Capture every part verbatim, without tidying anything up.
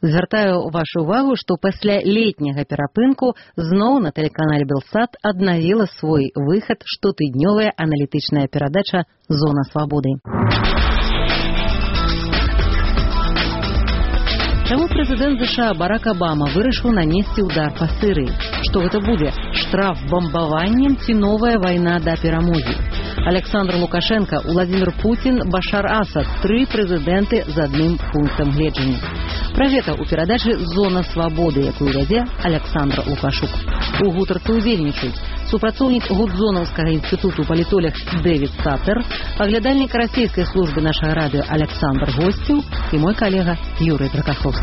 Звяртаю вашу увагу, што пасля летняга перапынку зноў на тэлеканале Белсат аднавіла свой выхад штотыднёвая аналітычная перадача «Зона свабоды». Чаму прэзідэнт ЗША Барак Абама вырашыў нанесці ўдар па Сірыі? Што гэта будзе? Штраф бамбаваннем ці новая вайна да перамогі? Александр Лукашенко, Владимир Путин, Башар Асад. Тры прэзідэнты з адным пунктам гледжання. Пра гэта ў перадачы «Зона свабоды», якую вядзе Александр Лукашук. У гутарцы ўдзельнічаюць супрацоўнік Гудзонаўскага інстытуту палітолог Дэвід Саттер, аглядальнік расійскай службы нашага радыё Александр Госцеў і мой калега Юрый Дракаховскі.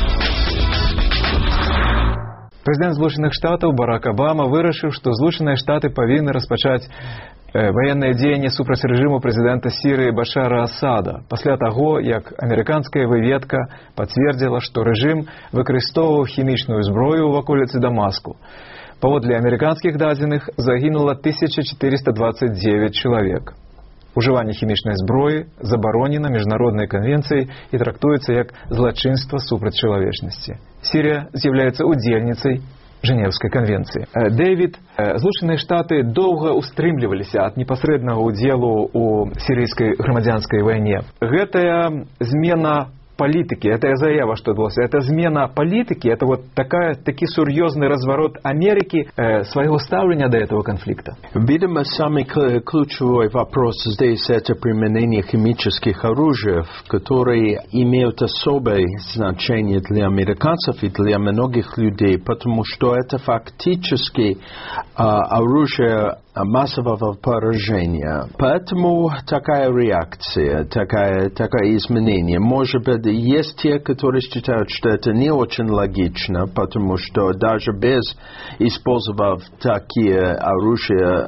Прэзідэнт Злучаных Штатаў Барак Абама вырашыў, што Злучаныя Штаты павінны распачаць военные дзеянні супраць рэжыму прэзідэнта Сірыі Башара Асада пасля таго, як амерыканская выведка пацвердзіла, што рэжым выкарыстоўваў хімічную зброю ў ваколіцы Дамаску. Паводле амерыканскіх дадзеных загінула тысяча четыреста двадцать девять чалавек. Ужыванне хімічнай зброі забаронена міжнароднай канвенцыяй і трактуецца як злачынства супраць чалавечнасці. Сірія з'яўляецца удзельніцай Женевскай конвенции. Дэвид, Злучаныя Штаты доўга устрымліваліся ад непасрэднага ўдзелу ў сірыйскай грамадзянскай вайне. Гэтая змена политики, это заява, что адбылося, это змена политики, это вот такая, таки серьезный разворот Америки э, своего ставления до этого конфликта. Видимо, самый ключевой вопрос здесь это применение химических оружий, которые имеют особое значение для американцев и для многих людей, потому что это фактически э, оружие массового поражения. Поэтому такая реакция, такая, такое изменение. Может быть, есть те, которые считают, что это не очень логично, потому что даже без использовав такие оружия,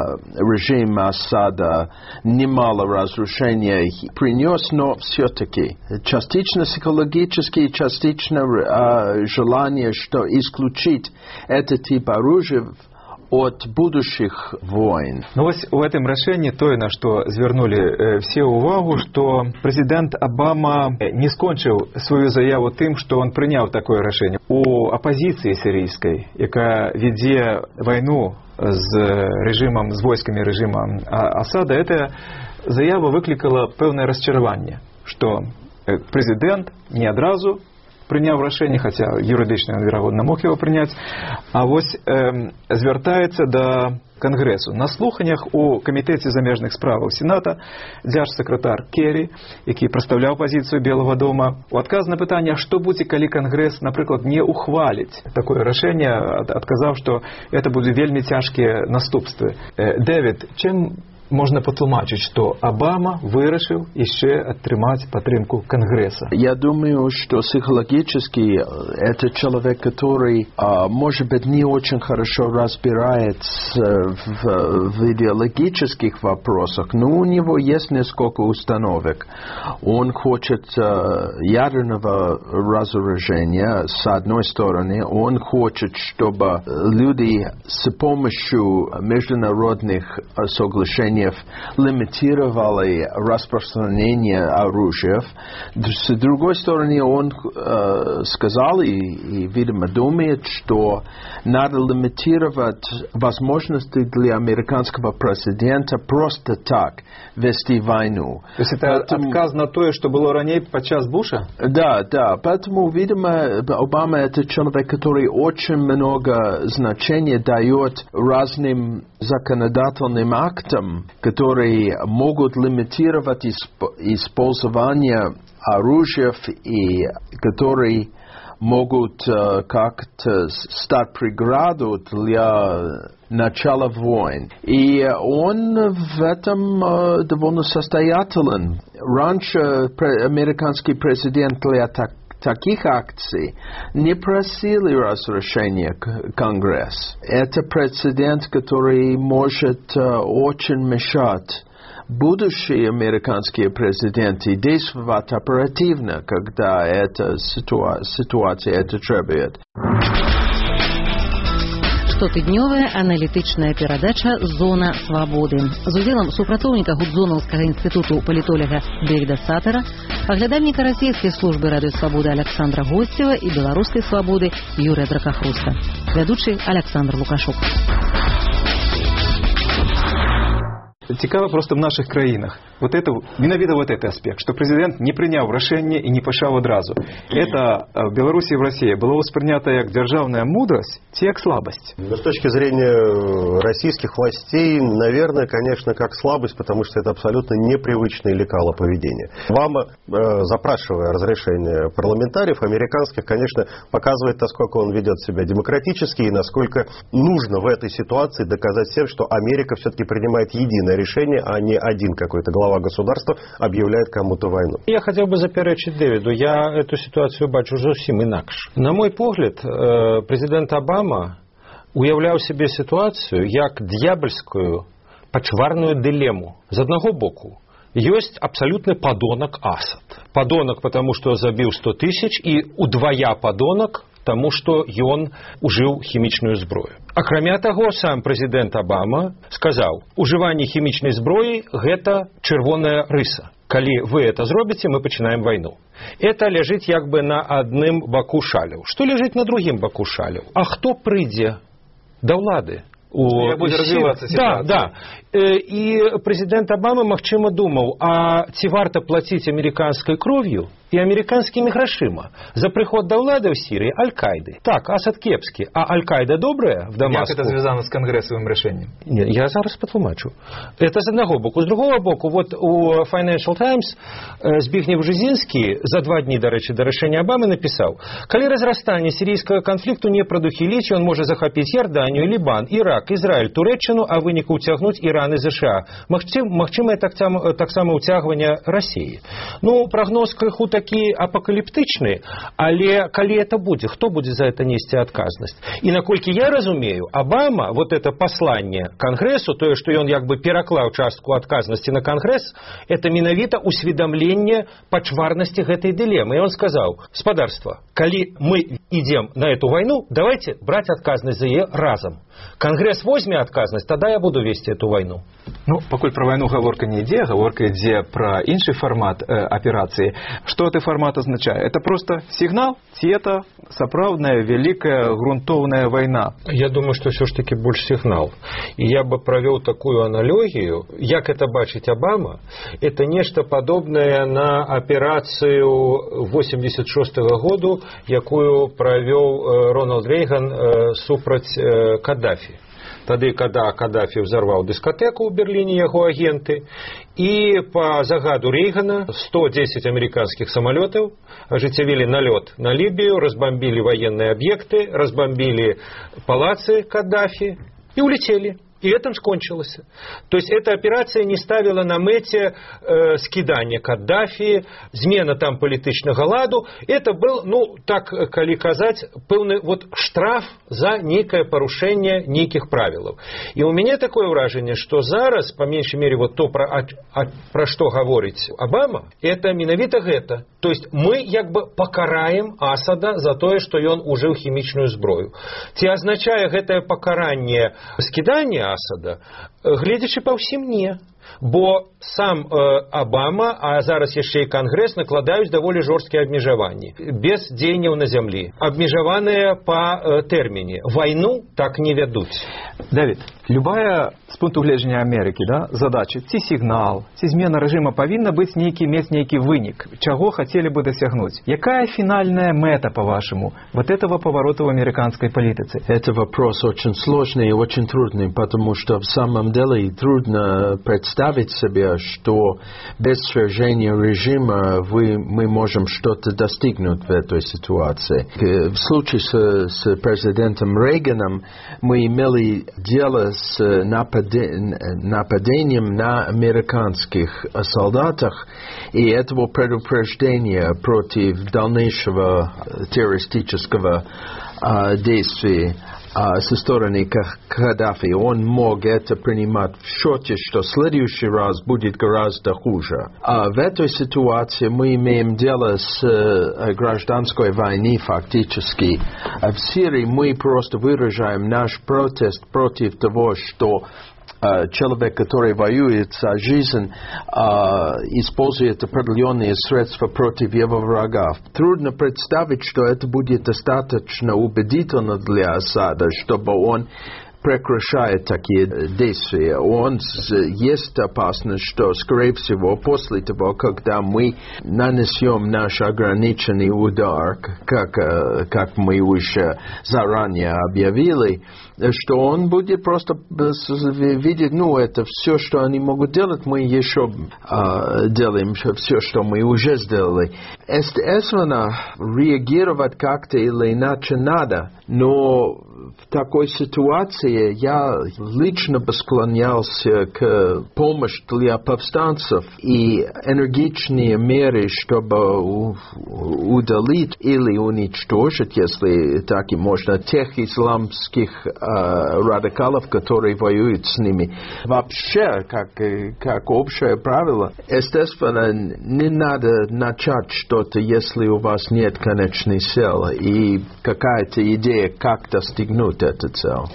режим Асада немало разрушений принес, но все-таки частично психологически, частично желание, что исключить этот тип оружия от будущих войн. Ну вось у гэтым рашэнні тое, на што звярнулі э, все ўвагу, што прэзідэнт Абама не скончыў сваю заяву тым, што он прыняў такое рашэнне. У апазіцыі сірыйскай, якая вядзе вайну з рэжымам, з войскамі рэжыма Асада, эта заява выклікала пэўнае расчараванне, што прэзідэнт не адразу прыняў рашэнне, хаця юрыдычна ён, верагодна, мог яго прыняць, а вось э, звяртаецца да Кангрэсу. На слуханнях у камітэце замежных справаў Сената дзяржсакратар Керрі, які прадстаўляў пазіцыю Белага дома, у адказ на пытанне, што будзе, калі Кангрэс, напрыклад, не ухваліць такое рашэнне, адказаў, што это будзе вельмі цяжкія наступствы. Э, Дэвід, чым можно потлумачить, что Обама вырашил еще отрымать подтримку Конгресса? Я думаю, что психологически это человек, который, может быть, не очень хорошо разбирается в, в идеологических вопросах, но у него есть несколько установок. Он хочет ядерного разоружения, с одной стороны. Он хочет, чтобы люди с помощью международных соглашений лимитировали распространение оружия. С другой стороны, он э, сказал и, и, видимо, думает, что надо лимитировать возможности для американского президента просто так вести войну. То есть это поэтому... отказ на то, что было ранее подчас Буша? Да, да. Поэтому, видимо, Обама это человек, который очень много значения дает разным законодательным актам, которые могут лимитировать использование оружия и которые могут uh, как-то стать преградой для начала войн. И он в этом uh, довольно состоятелен. Раньше пре- американский президент для так таких акций не просили разрешения Конгресс. Это прецедент, который может uh, очень мешать будущие американские президенты действовать оперативно, когда эта ситуа- ситуация это требует. Штотыднёвая аналітычная перадача «Зона свабоды» з удзелам супрацоўніка Гудзонаўскага інстытуту палітолага Дэвіда Саттера, Аглядальніка расійскай службы радыёслабоды Александра Госцева і беларускай свабоды Юрыя Дракахруста. Вядучы Александр Лукашук. Цікаво просто в наших країнах. Вот это, менавіта вот этот аспект, что президент не принял решение и не пошел одразу. Это в Беларуси и в России было воспринято как державная мудрость, те как слабость. Но с точки зрения российских властей, наверное, конечно, как слабость, потому что это абсолютно непривычное лекало поведения. Обама, э, запрашивая разрешение парламентариев американских, конечно, показывает, насколько он ведет себя демократически и насколько нужно в этой ситуации доказать всем, что Америка все-таки принимает единое решение, а не один какой-то глава государства объявляет кому-то войну. Я хотел бы заперечить Дэвиду. Я эту ситуацию бачу зовсім інакше. На мой погляд, президент Обама уявляв себе ситуацию як дьявольскую почварную дилемму. З одного боку, есть абсолютный подонок Асад. Подонок, потому что забил сто тысяч, и удвоя подонок, тому, што ён ужыў хімічную зброю. Акрамя таго, сам прэзідэнт Обама сказаў, ужыванне хімічнай зброі – гэта чырвоная рыса. Калі вы это зробіце, мы пачынаем вайну. Это ляжыць як бы на адным баку шаляў. Што ляжыць на другім баку шаляў? А хто прыйдзе да ўлады? Як будзе развівацца сітуацыя. Да, да. І прэзідэнт Обама, магчыма, думаў, а ці варта плаціць амерыканскай кров'ю и американскими грошима за приход до влады в Сирии Аль-Каиды. Так, Асад кепский, а Аль-Каида добрая в Дамаску. Как это связано с конгрессовым решением? Нет, я зараз потлумачу. Это с одного боку. С другого боку, вот у Financial Times Збігнєв Бжезінский за два дні, до речі, до решения Обамы написал: «Коли разрастание сирийского конфликту не продухилить, он может захопить Иорданию, Либан, Ирак, Израиль, Туреччину, а выніку утягнуть Иран и США. Магчыма, так, так само утягивание России». Ну, прогноз крыху такі апокаліптычны, але калі это будзе, хто будзе за это несці адказнасць? І наколькі я разумею, Обама, вот это посланне Конгрессу, тое, што ён як бы пераклаў частку адказнасці на Конгресс, это менавіта усведомленне пачварнасці гэтай дилеммы. И он сказал: «Спадарства, калі мы идем на эту войну, давайте брать адказнасць за яе разом. Конгресс возьме адказнасць, тогда я буду вести эту войну». Ну, пакуль про войну гаворка не ідзе, гаворка ідзе про інший формат э, операции. Что этот формат означает? Это просто сигнал, ці это сапраўдная великая грунтовная война? Я думаю, что все ж таки больше сигнал. И я бы провел такую аналогию, як это бачить Обама, это нечто подобное на операцию восемьдесят шестого года, якую провел Рональд Рейган супраць Каддафи. Тады, когда Каддафи взорвал дискотеку в Берлине, его агенты, и по загаду Рейгана сто десять американских самолетов оживили налет на Либию, разбомбили военные объекты, разбомбили палацы Каддафи и улетели. И этим скончилось. То есть эта операция не ставила на мете э, скидание Каддафи, змена там політичного ладу. Это был, ну, так, коли казать, певный вот штраф за некое порушение неких правил. И у меня такое выражение, что зараз, по меньшей мере, вот то, про, а, а, про что говорит Обама, это менавіта гэта. То есть мы як бы покараем Асада за то, что он ужил химичную зброю. Ці означае гэтае покаранне скидание Асада, глядячи по всім не. Бо сам э, Обама, а зараз яшчэ і Конгресс накладаюць даволі жорсткія абмежаванні. Без дзеянняў на зямлі. Абмежаваныя па э, тэрміне. Вайну так не вядуць. Давид, любая, с пункту гледжання Америки, да, задача, ці сигнал, ці змена режима повинна быть нейкі мець нейкі вынік, чаго хотели бы досягнуть. Якая финальная мета, по-вашему, вот этого поворота в американской политике? Это вопрос очень сложный и очень трудный, потому что в самом деле трудно представить себе, что без свержения режима вы, мы можем что-то достигнуть в этой ситуации. В случае с, с президентом Рейганом мы имели дело с нападением на американских солдатах, и этого предупреждения против дальнейшего террористического э, действия А со стороны Каддафи, он мог это принимать в счете, что в следующий раз будет гораздо хуже. А в этой ситуации мы имеем дело с э, гражданской войной фактически. А в Сирии мы просто выражаем наш протест против того, что человек, который воюет за жизнь, использует определенные средства против его врагов. Трудно представить, что это будет достаточно убедительно для Асада, чтобы он прекращает такие действия. Он есть опасность, что, скорее всего, после того, когда мы нанесем наш ограниченный удар, как, как мы уже заранее объявили, что он будет просто видеть, ну, это все, что они могут делать, мы еще э, делаем все, что мы уже сделали. Естественно, реагировать как-то или иначе надо, но в такой ситуации я лично бы склонялся к помощи для повстанцев и энергичные меры, чтобы удалить или уничтожить, если так и можно, тех исламских э, радикалов, которые воюют с ними. Вообще, как, как общее правило, естественно, не надо начать что-то, если у вас нет конечной цели и какая-то идея, как достигнуть эту цель.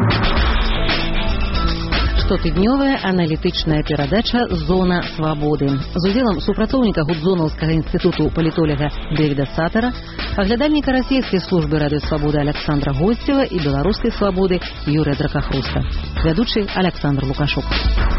Штотыднёвая аналітычная перадача «Зона свабоды» з удзелам супрацоўніка Гудзонаўскага інстытуту палітоляга Дэвіда Сатара, аглядальніка расійскай службы радыёсвабоды Александра Госцева і беларускай свабоды Юрыя Дракахруста. Вядучы Александр Лукашук.